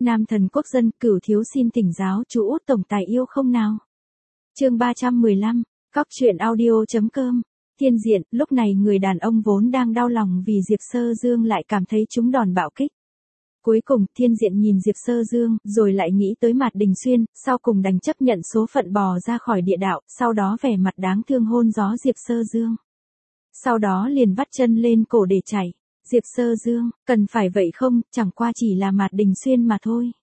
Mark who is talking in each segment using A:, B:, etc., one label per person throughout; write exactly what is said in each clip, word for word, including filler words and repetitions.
A: Nam thần quốc dân, Cửu thiếu xin thỉnh giáo chú út tổng tài yêu không nào. Chương ba trăm mười lăm, Cóc truyện audio.com. Thiên diện, lúc này người đàn ông vốn đang đau lòng vì Diệp Sơ Dương lại cảm thấy trúng đòn bạo kích. Cuối cùng, thiên diện nhìn Diệp Sơ Dương, rồi lại nghĩ tới Mạt Đình Xuyên, sau cùng đành chấp nhận số phận bò ra khỏi địa đạo, sau đó vẻ mặt đáng thương hôn gió Diệp Sơ Dương. Sau đó liền vắt chân lên cổ để chảy. Diệp Sơ Dương, cần phải vậy không, chẳng qua chỉ là Mạt Đình Xuyên mà thôi.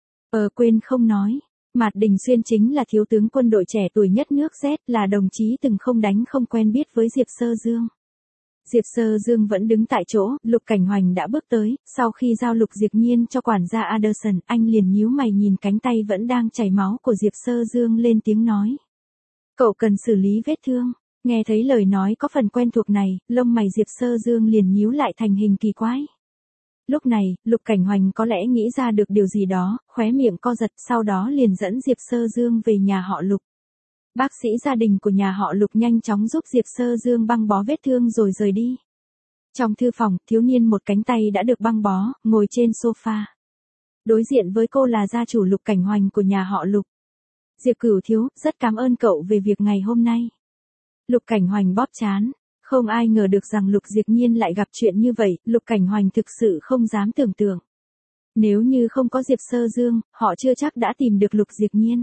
A: Ờ quên không nói. Mạt Đình Xuyên chính là thiếu tướng quân đội trẻ tuổi nhất nước Z, là đồng chí từng không đánh không quen biết với Diệp Sơ Dương. Diệp Sơ Dương vẫn đứng tại chỗ, Lục Cảnh Hoành đã bước tới, sau khi giao Lục Diệp Nhiên cho quản gia Anderson, anh liền nhíu mày nhìn cánh tay vẫn đang chảy máu của Diệp Sơ Dương lên tiếng nói. Cậu cần xử lý vết thương. Nghe thấy lời nói có phần quen thuộc này, lông mày Diệp Sơ Dương liền nhíu lại thành hình kỳ quái. Lúc này, Lục Cảnh Hoành có lẽ nghĩ ra được điều gì đó, khóe miệng co giật, sau đó liền dẫn Diệp Sơ Dương về nhà họ Lục. Bác sĩ gia đình của nhà họ Lục nhanh chóng giúp Diệp Sơ Dương băng bó vết thương rồi rời đi. Trong thư phòng, thiếu niên một cánh tay đã được băng bó, ngồi trên sofa. Đối diện với cô là gia chủ Lục Cảnh Hoành của nhà họ Lục. Diệp Cửu thiếu, rất cảm ơn cậu về việc ngày hôm nay. Lục Cảnh Hoành bóp trán. Không ai ngờ được rằng Lục Diệp Nhiên lại gặp chuyện như vậy, Lục Cảnh Hoành thực sự không dám tưởng tượng. Nếu như không có Diệp Sơ Dương, họ chưa chắc đã tìm được Lục Diệp Nhiên.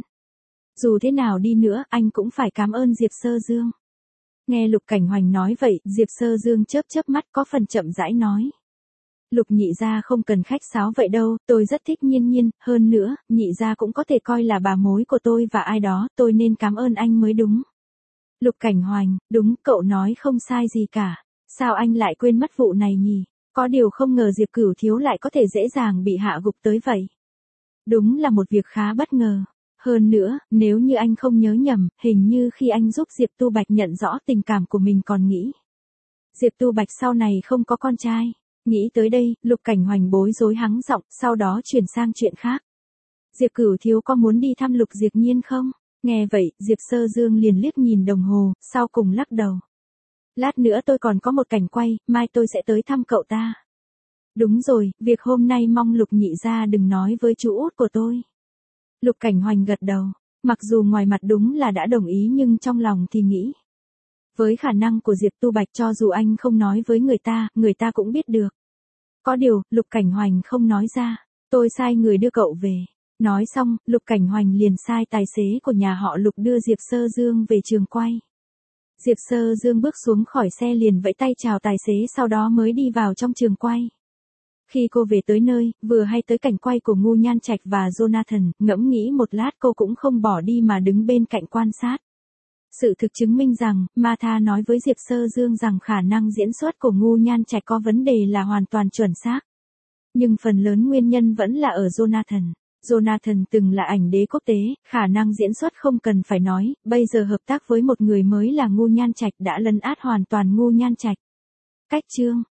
A: Dù thế nào đi nữa, anh cũng phải cảm ơn Diệp Sơ Dương. Nghe Lục Cảnh Hoành nói vậy, Diệp Sơ Dương chớp chớp mắt có phần chậm rãi nói. Lục nhị gia không cần khách sáo vậy đâu, tôi rất thích Nhiên Nhiên, hơn nữa, nhị gia cũng có thể coi là bà mối của tôi và ai đó, tôi nên cảm ơn anh mới đúng. Lục Cảnh Hoành, đúng, cậu nói không sai gì cả. Sao anh lại quên mất vụ này nhỉ? Có điều không ngờ Diệp Cửu thiếu lại có thể dễ dàng bị hạ gục tới vậy. Đúng là một việc khá bất ngờ. Hơn nữa, nếu như anh không nhớ nhầm, hình như khi anh giúp Diệp Tu Bạch nhận rõ tình cảm của mình còn nghĩ. Diệp Tu Bạch sau này không có con trai. Nghĩ tới đây, Lục Cảnh Hoành bối rối hắng giọng, sau đó chuyển sang chuyện khác. Diệp Cửu thiếu có muốn đi thăm Lục Diệp Nhiên không? Nghe vậy, Diệp Sơ Dương liền liếc nhìn đồng hồ, sau cùng lắc đầu. Lát nữa tôi còn có một cảnh quay, mai tôi sẽ tới thăm cậu ta. Đúng rồi, việc hôm nay mong Lục nhị gia đừng nói với chú út của tôi. Lục Cảnh Hoành gật đầu, mặc dù ngoài mặt đúng là đã đồng ý nhưng trong lòng thì nghĩ. Với khả năng của Diệp Tu Bạch cho dù anh không nói với người ta, người ta cũng biết được. Có điều, Lục Cảnh Hoành không nói ra, tôi sai người đưa cậu về. Nói xong, Lục Cảnh Hoành liền sai tài xế của nhà họ Lục đưa Diệp Sơ Dương về trường quay. Diệp Sơ Dương bước xuống khỏi xe liền vẫy tay chào tài xế sau đó mới đi vào trong trường quay. Khi cô về tới nơi, vừa hay tới cảnh quay của Ngu Nhan Trạch và Jonathan, ngẫm nghĩ một lát cô cũng không bỏ đi mà đứng bên cạnh quan sát. Sự thực chứng minh rằng, Martha nói với Diệp Sơ Dương rằng khả năng diễn xuất của Ngu Nhan Trạch có vấn đề là hoàn toàn chuẩn xác. Nhưng phần lớn nguyên nhân vẫn là ở Jonathan. Jonathan từng là ảnh đế quốc tế, khả năng diễn xuất không cần phải nói, bây giờ hợp tác với một người mới là Ngu Nhan Trạch đã lấn át hoàn toàn Ngu Nhan Trạch. Cách chương